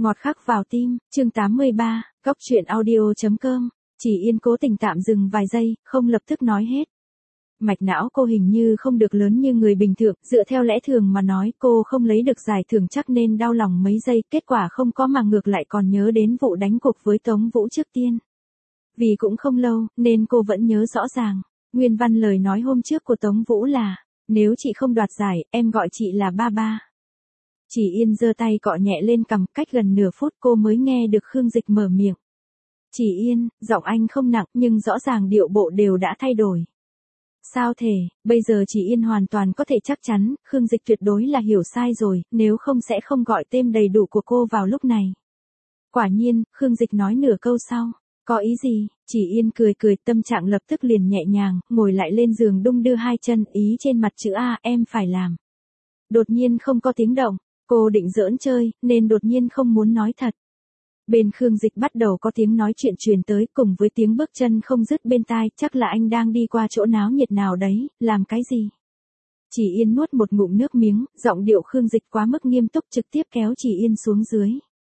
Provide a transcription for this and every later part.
Ngọt khắc vào tim, chương 83, góc truyện audio.com. Chỉ Yên cố tình tạm dừng vài giây, không lập tức nói hết. Mạch não cô hình như không được lớn như người bình thường, dựa theo lẽ thường mà nói cô không lấy được giải thưởng chắc nên đau lòng mấy giây, kết quả không có mà ngược lại còn nhớ đến vụ đánh cuộc với Tống Vũ trước tiên. Vì cũng không lâu, nên cô vẫn nhớ rõ ràng. Nguyên văn lời nói hôm trước của Tống Vũ là, nếu chị không đoạt giải, em gọi chị là ba ba. Chỉ Yên giơ tay cọ nhẹ lên cằm, cách gần nửa phút cô mới nghe được Khương Dịch mở miệng. Chỉ Yên, giọng anh không nặng nhưng rõ ràng điệu bộ đều đã thay đổi. Sao thể, bây giờ Chỉ Yên hoàn toàn có thể chắc chắn, Khương Dịch tuyệt đối là hiểu sai rồi, nếu không sẽ không gọi tên đầy đủ của cô vào lúc này. Quả nhiên, Khương Dịch nói nửa câu sau. Có ý gì? Chỉ Yên cười cười, tâm trạng lập tức liền nhẹ nhàng, ngồi lại lên giường đung đưa hai chân, ý trên mặt chữ A, em phải làm. Đột nhiên không có tiếng động, cô định giỡn chơi, nên đột nhiên không muốn nói thật. Bên Khương Dịch bắt đầu có tiếng nói chuyện truyền tới, cùng với tiếng bước chân không dứt bên tai, chắc là anh đang đi qua chỗ náo nhiệt nào đấy, làm cái gì? Chỉ Yên nuốt một ngụm nước miếng, giọng điệu Khương Dịch quá mức nghiêm túc trực tiếp kéo Chỉ Yên xuống dưới.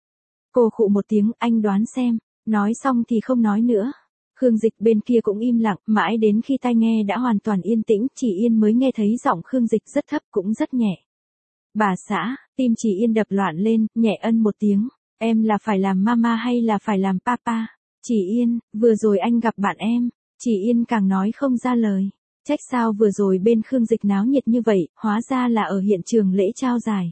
Cô khụ một tiếng, anh đoán xem. Nói xong thì không nói nữa. Khương Dịch bên kia cũng im lặng, mãi đến khi tai nghe đã hoàn toàn yên tĩnh, Chỉ Yên mới nghe thấy giọng Khương Dịch rất thấp cũng rất nhẹ. Bà xã, tim Chỉ Yên đập loạn lên, nhẹ ân một tiếng. Em là phải làm mama hay là phải làm papa? Chỉ Yên, vừa rồi anh gặp bạn em. Chỉ Yên càng nói không ra lời. Trách sao vừa rồi bên Khương Dịch náo nhiệt như vậy, hóa ra là ở hiện trường lễ trao giải.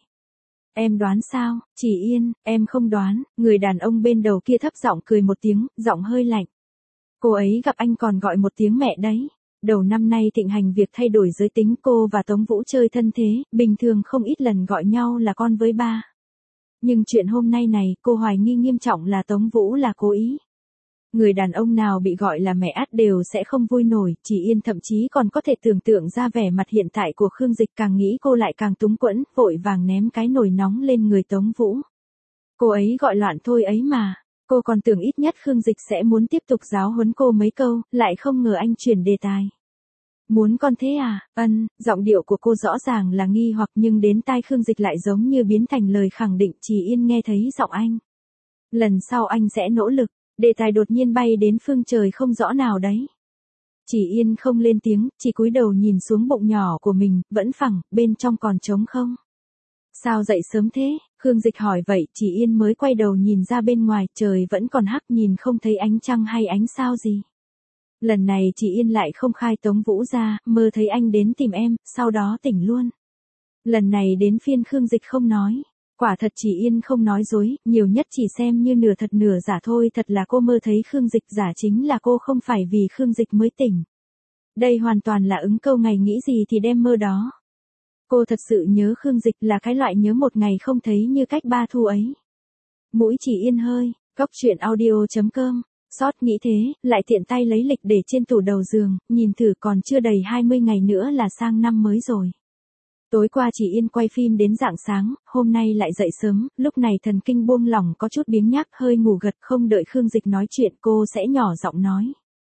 Em đoán sao? Chỉ Yên, em không đoán. Người đàn ông bên đầu kia thấp giọng cười một tiếng, giọng hơi lạnh. Cô ấy gặp anh còn gọi một tiếng mẹ đấy. Đầu năm nay thịnh hành việc thay đổi giới tính, cô và Tống Vũ chơi thân thế, bình thường không ít lần gọi nhau là con với ba. Nhưng chuyện hôm nay này, cô hoài nghi nghiêm trọng là Tống Vũ là cố ý. Người đàn ông nào bị gọi là mẹ át đều sẽ không vui nổi, Chỉ Yên thậm chí còn có thể tưởng tượng ra vẻ mặt hiện tại của Khương Dịch, càng nghĩ cô lại càng túng quẫn, vội vàng ném cái nồi nóng lên người Tống Vũ. Cô ấy gọi loạn thôi ấy mà, cô còn tưởng ít nhất Khương Dịch sẽ muốn tiếp tục giáo huấn cô mấy câu, lại không ngờ anh chuyển đề tài. Muốn con thế à? Giọng điệu của cô rõ ràng là nghi hoặc nhưng đến tai Khương Dịch lại giống như biến thành lời khẳng định, Chỉ Yên nghe thấy giọng anh. Lần sau anh sẽ nỗ lực. Đề tài đột nhiên bay đến phương trời không rõ nào đấy. Chỉ Yên không lên tiếng, chỉ cúi đầu nhìn xuống bụng nhỏ của mình, vẫn phẳng, bên trong còn trống không. Sao dậy sớm thế? Khương Dịch hỏi vậy, Chỉ Yên mới quay đầu nhìn ra bên ngoài, trời vẫn còn hắc, nhìn không thấy ánh trăng hay ánh sao gì. Lần này Chỉ Yên lại không khai Tống Vũ ra, mơ thấy anh đến tìm em, sau đó tỉnh luôn. Lần này đến phiên Khương Dịch không nói. Quả thật Chỉ Yên không nói dối, nhiều nhất chỉ xem như nửa thật nửa giả thôi, thật là cô mơ thấy Khương Dịch, giả chính là cô không phải vì Khương Dịch mới tỉnh. Đây hoàn toàn là ứng câu ngày nghĩ gì thì đem mơ đó. Cô thật sự nhớ Khương Dịch, là cái loại nhớ một ngày không thấy như cách ba thu ấy. Mũi Chỉ Yên hơi, góc truyện audio.com, sót nghĩ thế, lại tiện tay lấy lịch để trên tủ đầu giường, nhìn thử còn chưa đầy 20 ngày nữa là sang năm mới rồi. Tối qua Chỉ Yên quay phim đến rạng sáng, hôm nay lại dậy sớm, lúc này thần kinh buông lỏng có chút biếng nhác, hơi ngủ gật, không đợi Khương Dịch nói chuyện cô sẽ nhỏ giọng nói.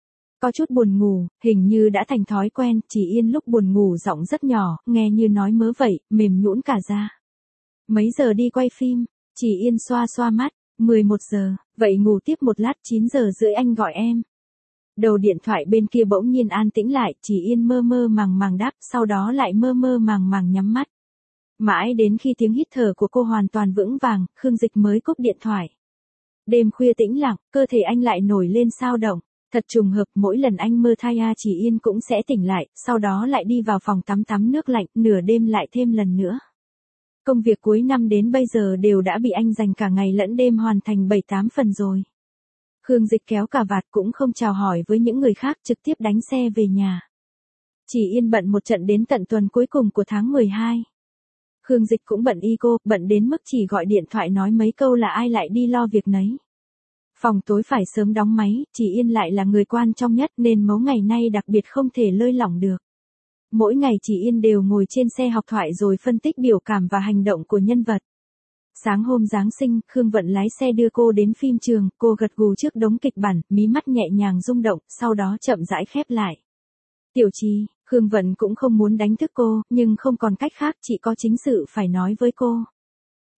Có chút buồn ngủ, hình như đã thành thói quen, Chỉ Yên lúc buồn ngủ giọng rất nhỏ, nghe như nói mớ vậy, mềm nhũn cả da. Mấy giờ đi quay phim? Chỉ Yên xoa xoa mắt, 11 giờ, vậy ngủ tiếp một lát, 9 giờ rưỡi anh gọi em. Đầu điện thoại bên kia bỗng nhiên an tĩnh lại, Chỉ Yên mơ mơ màng màng đáp, sau đó lại mơ mơ màng màng nhắm mắt. Mãi đến khi tiếng hít thở của cô hoàn toàn vững vàng, Khương Dịch mới cúp điện thoại. Đêm khuya tĩnh lặng, cơ thể anh lại nổi lên sao động. Thật trùng hợp, mỗi lần anh mơ thai Chỉ Yên cũng sẽ tỉnh lại, sau đó lại đi vào phòng tắm nước lạnh, nửa đêm lại thêm lần nữa. Công việc cuối năm đến bây giờ đều đã bị anh dành cả ngày lẫn đêm hoàn thành 7-8 phần rồi. Khương Dịch kéo cà vạt cũng không chào hỏi với những người khác, trực tiếp đánh xe về nhà. Chỉ Yên bận một trận đến tận tuần cuối cùng của tháng 12. Khương Dịch cũng bận y cô, bận đến mức chỉ gọi điện thoại nói mấy câu là ai lại đi lo việc nấy. Phòng tối phải sớm đóng máy, Chỉ Yên lại là người quan trọng nhất nên mấy ngày nay đặc biệt không thể lơi lỏng được. Mỗi ngày Chỉ Yên đều ngồi trên xe học thoại rồi phân tích biểu cảm và hành động của nhân vật. Sáng hôm Giáng sinh, Khương Vận lái xe đưa cô đến phim trường, cô gật gù trước đống kịch bản, mí mắt nhẹ nhàng rung động, sau đó chậm rãi khép lại. Tiểu Trì, Khương Vận cũng không muốn đánh thức cô, nhưng không còn cách khác, chị có chính sự phải nói với cô.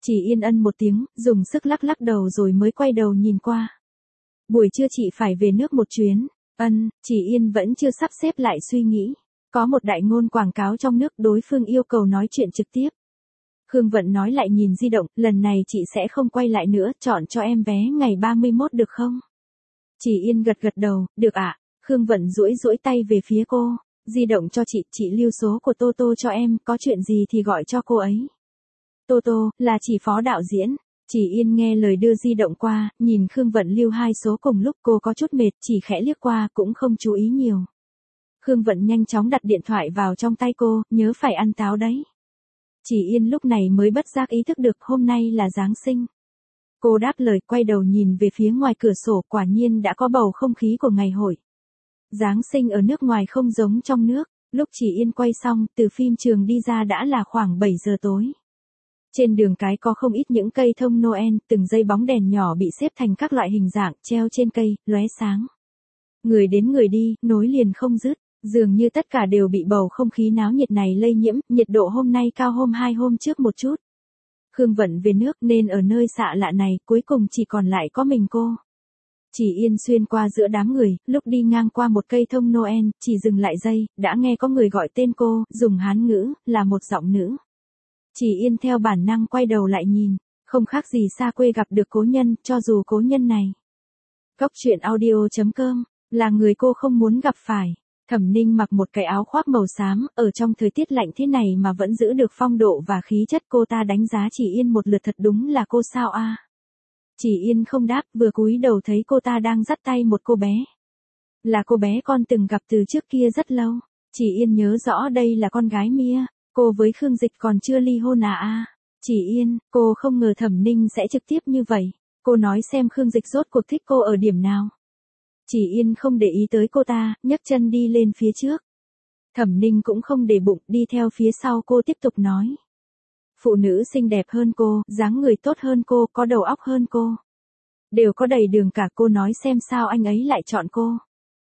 Chỉ Yên ân một tiếng, dùng sức lắc lắc đầu rồi mới quay đầu nhìn qua. Buổi trưa chị phải về nước một chuyến. Chỉ Yên vẫn chưa sắp xếp lại suy nghĩ. Có một đại ngôn quảng cáo trong nước, đối phương yêu cầu nói chuyện trực tiếp. Khương Vận nói lại nhìn di động, lần này chị sẽ không quay lại nữa, chọn cho em vé ngày 31 được không? Chỉ Yên gật gật đầu, được ạ. Khương Vận duỗi duỗi tay về phía cô, di động cho chị lưu số của Tô Tô cho em, có chuyện gì thì gọi cho cô ấy. Tô Tô, là chị phó đạo diễn. Chỉ Yên nghe lời đưa di động qua, nhìn Khương Vận lưu hai số cùng lúc, cô có chút mệt, chỉ khẽ liếc qua cũng không chú ý nhiều. Khương Vận nhanh chóng đặt điện thoại vào trong tay cô, nhớ phải ăn táo đấy. Chỉ Yên lúc này mới bất giác ý thức được hôm nay là Giáng sinh. Cô đáp lời, quay đầu nhìn về phía ngoài cửa sổ, quả nhiên đã có bầu không khí của ngày hội. Giáng sinh ở nước ngoài không giống trong nước, lúc Chỉ Yên quay xong, từ phim trường đi ra đã là khoảng 7 giờ tối. Trên đường cái có không ít những cây thông Noel, từng dây bóng đèn nhỏ bị xếp thành các loại hình dạng, treo trên cây, lóe sáng. Người đến người đi, nối liền không dứt, dường như tất cả đều bị bầu không khí náo nhiệt này lây nhiễm, nhiệt độ hôm nay cao hôm 2 hôm trước một chút. Khương Vận về nước nên ở nơi xạ lạ này, cuối cùng chỉ còn lại có mình cô. Chỉ Yên xuyên qua giữa đám người, lúc đi ngang qua một cây thông Noel, chỉ dừng lại giây, đã nghe có người gọi tên cô, dùng Hán ngữ, là một giọng nữ. Chỉ Yên theo bản năng quay đầu lại nhìn, không khác gì xa quê gặp được cố nhân, cho dù cố nhân này. Cóc truyện audio.com, là người cô không muốn gặp phải. Thẩm Ninh mặc một cái áo khoác màu xám, ở trong thời tiết lạnh thế này mà vẫn giữ được phong độ và khí chất, cô ta đánh giá Chỉ Yên một lượt, thật đúng là cô sao a. Chỉ Yên không đáp, vừa cúi đầu thấy cô ta đang dắt tay một cô bé. Là cô bé con từng gặp từ trước kia rất lâu. Chỉ Yên nhớ rõ đây là con gái Mia, cô với Khương Dịch còn chưa ly hôn à. Chỉ Yên, cô không ngờ Thẩm Ninh sẽ trực tiếp như vậy. Cô nói xem Khương Dịch rốt cuộc thích cô ở điểm nào. Chỉ Yên không để ý tới cô ta, nhấc chân đi lên phía trước. Thẩm Ninh cũng không để bụng, đi theo phía sau cô tiếp tục nói. Phụ nữ xinh đẹp hơn cô, dáng người tốt hơn cô, có đầu óc hơn cô. Đều có đầy đường cả, cô nói xem sao anh ấy lại chọn cô.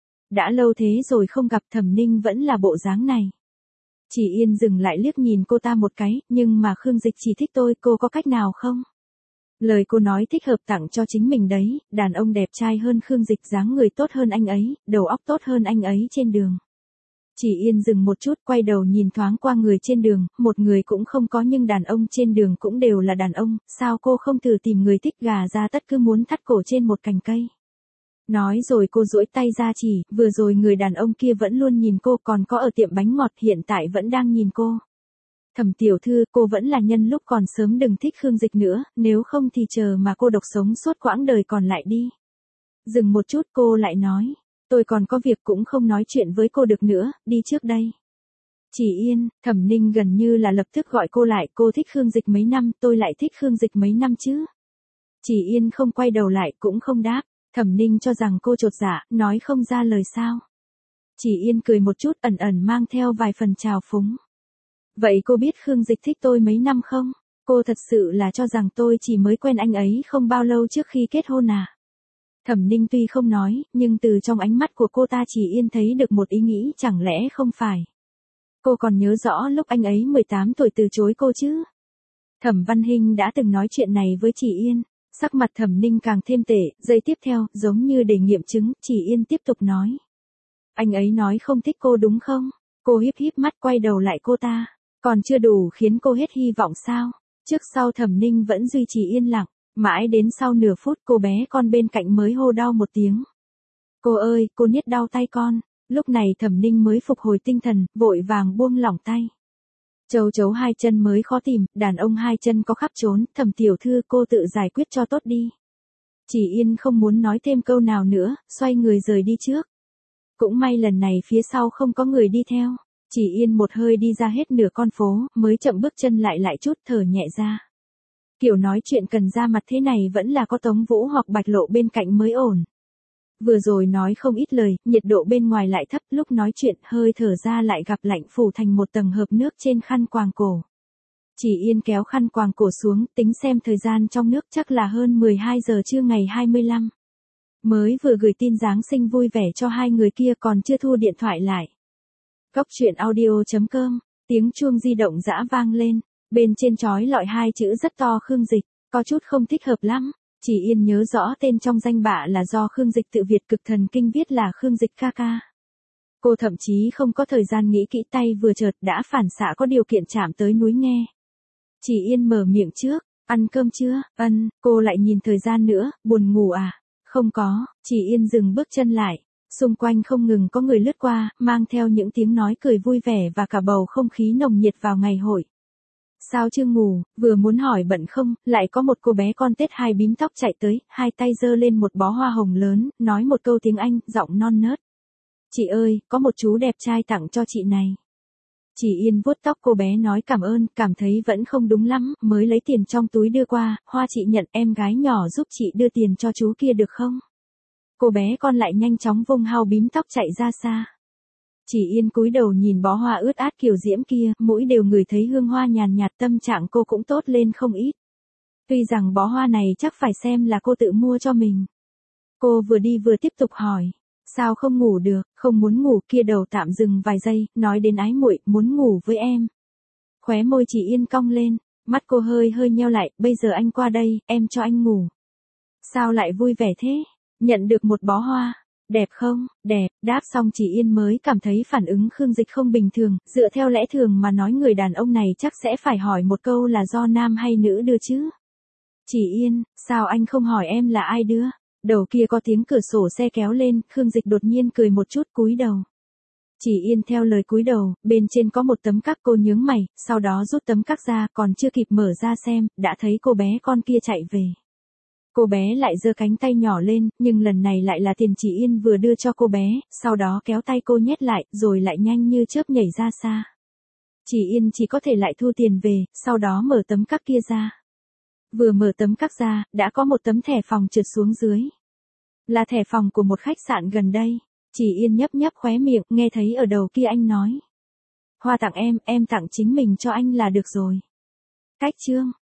Đã lâu thế rồi không gặp, Thẩm Ninh vẫn là bộ dáng này. Chỉ Yên dừng lại liếc nhìn cô ta một cái, nhưng mà Khương Dịch chỉ thích tôi, cô có cách nào không? Lời cô nói thích hợp tặng cho chính mình đấy, đàn ông đẹp trai hơn Khương Dịch, dáng người tốt hơn anh ấy, đầu óc tốt hơn anh ấy trên đường. Chỉ Yên dừng một chút, quay đầu nhìn thoáng qua người trên đường, một người cũng không có, nhưng đàn ông trên đường cũng đều là đàn ông, sao cô không thử tìm người thích gà ra tất cứ muốn thắt cổ trên một cành cây. Nói rồi cô duỗi tay ra chỉ, vừa rồi người đàn ông kia vẫn luôn nhìn cô, còn có ở tiệm bánh ngọt hiện tại vẫn đang nhìn cô. Thẩm tiểu thư, cô vẫn là nhân lúc còn sớm đừng thích Khương Dịch nữa, nếu không thì chờ mà cô độc sống suốt quãng đời còn lại đi. Dừng một chút cô lại nói, tôi còn có việc cũng không nói chuyện với cô được nữa, đi trước đây. Chỉ Yên, Thẩm Ninh gần như là lập tức gọi cô lại, cô thích Khương Dịch mấy năm, tôi lại thích Khương Dịch mấy năm chứ. Chỉ Yên không quay đầu lại cũng không đáp, Thẩm Ninh cho rằng cô chột dạ, nói không ra lời sao. Chỉ Yên cười một chút, ẩn ẩn mang theo vài phần trào phúng. Vậy cô biết Khương Dịch thích tôi mấy năm không? Cô thật sự là cho rằng tôi chỉ mới quen anh ấy không bao lâu trước khi kết hôn à? Thẩm Ninh tuy không nói, nhưng từ trong ánh mắt của cô ta Chỉ Yên thấy được một ý nghĩ, chẳng lẽ không phải. Cô còn nhớ rõ lúc anh ấy 18 tuổi từ chối cô chứ? Thẩm Văn Hinh đã từng nói chuyện này với Chỉ Yên, sắc mặt Thẩm Ninh càng thêm tệ, giây tiếp theo, giống như để nghiệm chứng, Chỉ Yên tiếp tục nói. Anh ấy nói không thích cô đúng không? Cô híp híp mắt quay đầu lại cô ta, còn chưa đủ khiến cô hết hy vọng sao? Trước sau Thẩm Ninh vẫn duy trì yên lặng, mãi đến sau nửa phút cô bé con bên cạnh mới hô đau một tiếng. Cô ơi, cô niết đau tay con. Lúc này Thẩm Ninh mới phục hồi tinh thần, vội vàng buông lỏng tay. Châu chấu hai chân mới khó tìm, đàn ông hai chân có khắp trốn, Thẩm tiểu thư cô tự giải quyết cho tốt đi. Chỉ Yên không muốn nói thêm câu nào nữa, xoay người rời đi trước. Cũng may lần này phía sau không có người đi theo. Chỉ Yên một hơi đi ra hết nửa con phố, mới chậm bước chân lại chút, thở nhẹ ra. Kiểu nói chuyện cần ra mặt thế này vẫn là có Tống Vũ hoặc Bạch Lộ bên cạnh mới ổn. Vừa rồi nói không ít lời, nhiệt độ bên ngoài lại thấp, lúc nói chuyện hơi thở ra lại gặp lạnh phủ thành một tầng hợp nước trên khăn quàng cổ. Chỉ Yên kéo khăn quàng cổ xuống, tính xem thời gian trong nước chắc là hơn 12 giờ trưa ngày 25. Mới vừa gửi tin Giáng sinh vui vẻ cho hai người kia còn chưa thu điện thoại lại. Cóc truyện audio.com, tiếng chuông di động dã vang lên. Bên trên chói lọi hai chữ rất to Khương Dịch, có chút không thích hợp lắm. Chỉ Yên nhớ rõ tên trong danh bạ là do Khương Dịch tự Việt Cực Thần Kinh viết là Khương Dịch ca ca. Cô thậm chí không có thời gian nghĩ kỹ, tay vừa chợt đã phản xạ có điều kiện chạm tới núi nghe. Chỉ Yên mở miệng trước, ăn cơm chưa? Ân, cô lại nhìn thời gian nữa, buồn ngủ à? Không có, Chỉ Yên dừng bước chân lại. Xung quanh không ngừng có người lướt qua, mang theo những tiếng nói cười vui vẻ và cả bầu không khí nồng nhiệt vào ngày hội. Sao chưa ngủ, vừa muốn hỏi bận không, lại có một cô bé con tết hai bím tóc chạy tới, hai tay giơ lên một bó hoa hồng lớn, nói một câu tiếng Anh, giọng non nớt. Chị ơi, có một chú đẹp trai tặng cho chị này. Chỉ Yên vuốt tóc cô bé nói cảm ơn, cảm thấy vẫn không đúng lắm, mới lấy tiền trong túi đưa qua, hoa chị nhận, em gái nhỏ giúp chị đưa tiền cho chú kia được không? Cô bé con lại nhanh chóng vung hao bím tóc chạy ra xa. Chỉ Yên cúi đầu nhìn bó hoa ướt át kiều diễm kia, mũi đều ngửi thấy hương hoa nhàn nhạt, tâm trạng cô cũng tốt lên không ít. Tuy rằng bó hoa này chắc phải xem là cô tự mua cho mình. Cô vừa đi vừa tiếp tục hỏi. Sao không ngủ được, không muốn ngủ, kia đầu tạm dừng vài giây, nói đến ái muội, muốn ngủ với em. Khóe môi Chỉ Yên cong lên, mắt cô hơi nheo lại, bây giờ anh qua đây, em cho anh ngủ. Sao lại vui vẻ thế? Nhận được một bó hoa. Đẹp không? Đẹp, đáp xong Chỉ Yên mới cảm thấy phản ứng Khương Dịch không bình thường, dựa theo lẽ thường mà nói người đàn ông này chắc sẽ phải hỏi một câu là do nam hay nữ đưa chứ. Chỉ Yên, sao anh không hỏi em là ai đưa? Đầu kia có tiếng cửa sổ xe kéo lên, Khương Dịch đột nhiên cười một chút cúi đầu. Chỉ Yên theo lời cúi đầu, bên trên có một tấm các, cô nhướng mày, sau đó rút tấm các ra, còn chưa kịp mở ra xem, đã thấy cô bé con kia chạy về. Cô bé lại giơ cánh tay nhỏ lên, nhưng lần này lại là tiền Chỉ Yên vừa đưa cho cô bé, sau đó kéo tay cô nhét lại, rồi lại nhanh như chớp nhảy ra xa. Chỉ Yên chỉ có thể lại thu tiền về, sau đó mở tấm các kia ra. Vừa mở tấm các ra, đã có một tấm thẻ phòng trượt xuống dưới. Là thẻ phòng của một khách sạn gần đây. Chỉ Yên nhấp nhấp khóe miệng, nghe thấy ở đầu kia anh nói. Hoa tặng em tặng chính mình cho anh là được rồi. Cách chương.